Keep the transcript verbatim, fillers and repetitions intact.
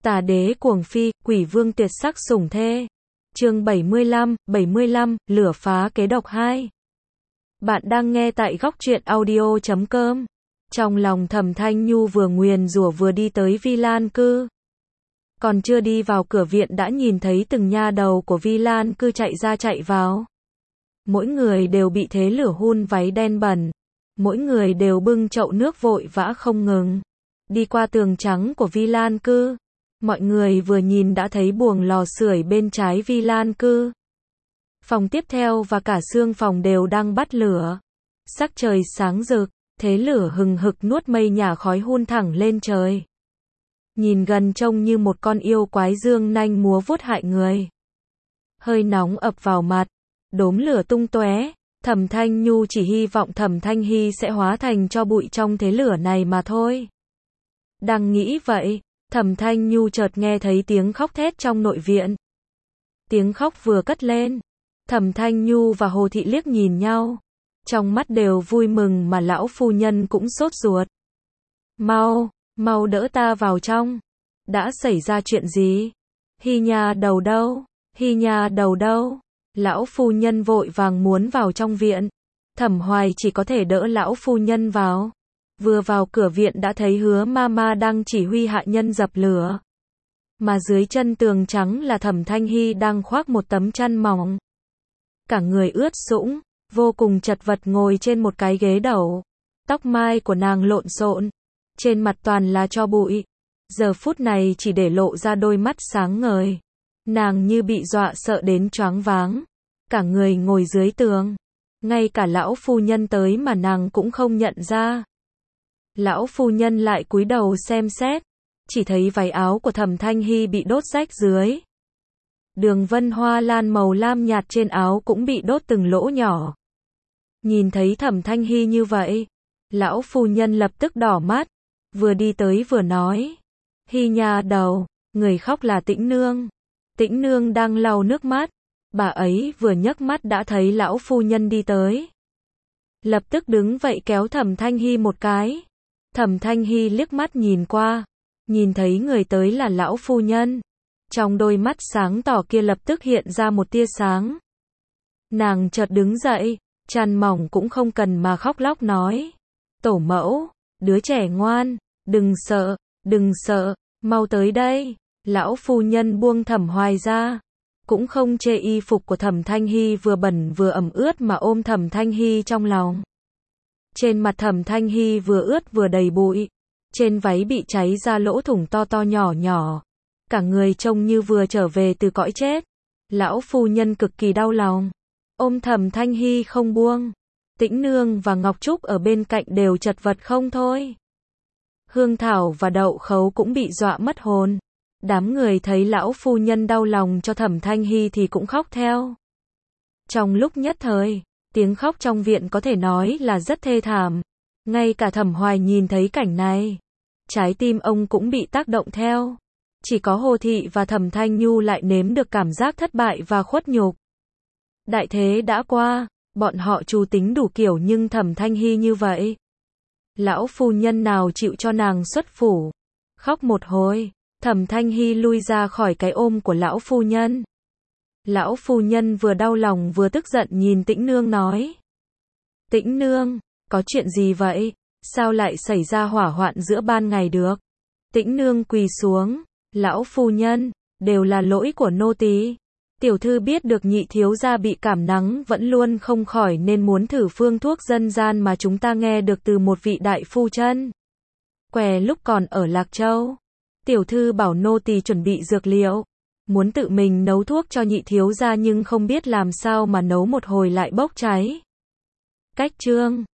Tà đế cuồng phi, quỷ vương tuyệt sắc sủng thê. Chương bảy mươi lăm, bảy mươi lăm, lửa phá kế độc hai. Bạn đang nghe tại góc truyện audio chấm com. Trong lòng Thẩm Thanh Nhu vừa nguyền rủa vừa đi tới Vi Lan cư. Còn chưa đi vào cửa viện đã nhìn thấy từng nha đầu của Vi Lan cư chạy ra chạy vào. Mỗi người đều bị thế lửa hun váy đen bẩn. Mỗi người đều bưng chậu nước vội vã không ngừng. Đi qua tường trắng của Vi Lan cư. Mọi người vừa nhìn đã thấy buồng lò sưởi bên trái Vi Lan cư. Phòng tiếp theo và cả xương phòng đều đang bắt lửa. Sắc trời sáng rực, thế lửa hừng hực nuốt mây nhà khói hun thẳng lên trời. Nhìn gần trông như một con yêu quái dương nanh múa vuốt hại người. Hơi nóng ập vào mặt, đốm lửa tung tóe. Thẩm Thanh Nhu chỉ hy vọng Thẩm Thanh Hy sẽ hóa thành tro bụi trong thế lửa này mà thôi. Đang nghĩ vậy, Thẩm Thanh Nhu chợt nghe thấy tiếng khóc thét trong nội viện. Tiếng khóc vừa cất lên, Thẩm Thanh Nhu và Hồ Thị liếc nhìn nhau, trong mắt đều vui mừng mà lão phu nhân cũng sốt ruột. Mau, mau đỡ ta vào trong. Đã xảy ra chuyện gì? Hy nha đầu đâu? Hy nha đầu đâu? Lão phu nhân vội vàng muốn vào trong viện. Thẩm Hoài chỉ có thể đỡ lão phu nhân vào. Vừa vào cửa viện đã thấy Hứa Mama đang chỉ huy hạ nhân dập lửa. Mà dưới chân tường trắng là Thẩm Thanh Hy đang khoác một tấm chăn mỏng. Cả người ướt sũng, vô cùng chật vật ngồi trên một cái ghế đẩu. Tóc mai của nàng lộn xộn, trên mặt toàn là tro bụi. Giờ phút này chỉ để lộ ra đôi mắt sáng ngời. Nàng như bị dọa sợ đến choáng váng. Cả người ngồi dưới tường. Ngay cả lão phu nhân tới mà nàng cũng không nhận ra. Lão phu nhân lại cúi đầu xem xét, chỉ thấy váy áo của Thẩm Thanh Hy bị đốt rách dưới. Đường vân hoa lan màu lam nhạt trên áo cũng bị đốt từng lỗ nhỏ. Nhìn thấy Thẩm Thanh Hy như vậy, lão phu nhân lập tức đỏ mắt, vừa đi tới vừa nói: Hy nha đầu, người khóc là Tĩnh Nương. Tĩnh Nương đang lau nước mắt, bà ấy vừa nhấc mắt đã thấy lão phu nhân đi tới. Lập tức đứng vậy kéo Thẩm Thanh Hy một cái. Thẩm Thanh Hy liếc mắt nhìn qua, nhìn thấy người tới là lão phu nhân. Trong đôi mắt sáng tỏ kia lập tức hiện ra một tia sáng. Nàng chợt đứng dậy, chăn mỏng cũng không cần mà khóc lóc nói: Tổ mẫu, đứa trẻ ngoan, đừng sợ, đừng sợ, mau tới đây. Lão phu nhân buông Thẩm Hoài ra, cũng không chê y phục của Thẩm Thanh Hy vừa bẩn vừa ẩm ướt mà ôm Thẩm Thanh Hy trong lòng. Trên mặt Thẩm Thanh Hy vừa ướt vừa đầy bụi, trên váy bị cháy ra lỗ thủng to to nhỏ nhỏ, cả người trông như vừa trở về từ cõi chết. Lão phu nhân cực kỳ đau lòng, ôm Thẩm Thanh Hy không buông. Tĩnh Nương và Ngọc Trúc ở bên cạnh đều chật vật không thôi. Hương Thảo và Đậu Khấu cũng bị dọa mất hồn. Đám người thấy lão phu nhân đau lòng cho Thẩm Thanh Hy thì cũng khóc theo. Trong lúc nhất thời, tiếng khóc trong viện có thể nói là rất thê thảm. Ngay cả Thẩm Hoài nhìn thấy cảnh này, trái tim ông cũng bị tác động theo. Chỉ có Hồ Thị và Thẩm Thanh Nhu lại nếm được cảm giác thất bại và khuất nhục. Đại thế đã qua, bọn họ trù tính đủ kiểu nhưng Thẩm Thanh Hy như vậy. Lão phu nhân nào chịu cho nàng xuất phủ. Khóc một hồi, Thẩm Thanh Hy lui ra khỏi cái ôm của lão phu nhân. Lão phu nhân vừa đau lòng vừa tức giận nhìn Tĩnh Nương nói: Tĩnh Nương, có chuyện gì vậy? Sao lại xảy ra hỏa hoạn giữa ban ngày được? Tĩnh Nương quỳ xuống: Lão phu nhân, đều là lỗi của nô tỳ. Tiểu thư biết được nhị thiếu gia bị cảm nắng vẫn luôn không khỏi nên muốn thử phương thuốc dân gian mà chúng ta nghe được từ một vị đại phu chân què lúc còn ở Lạc Châu. Tiểu thư bảo nô tỳ chuẩn bị dược liệu, muốn tự mình nấu thuốc cho nhị thiếu gia nhưng không biết làm sao mà nấu một hồi lại bốc cháy. Cách chương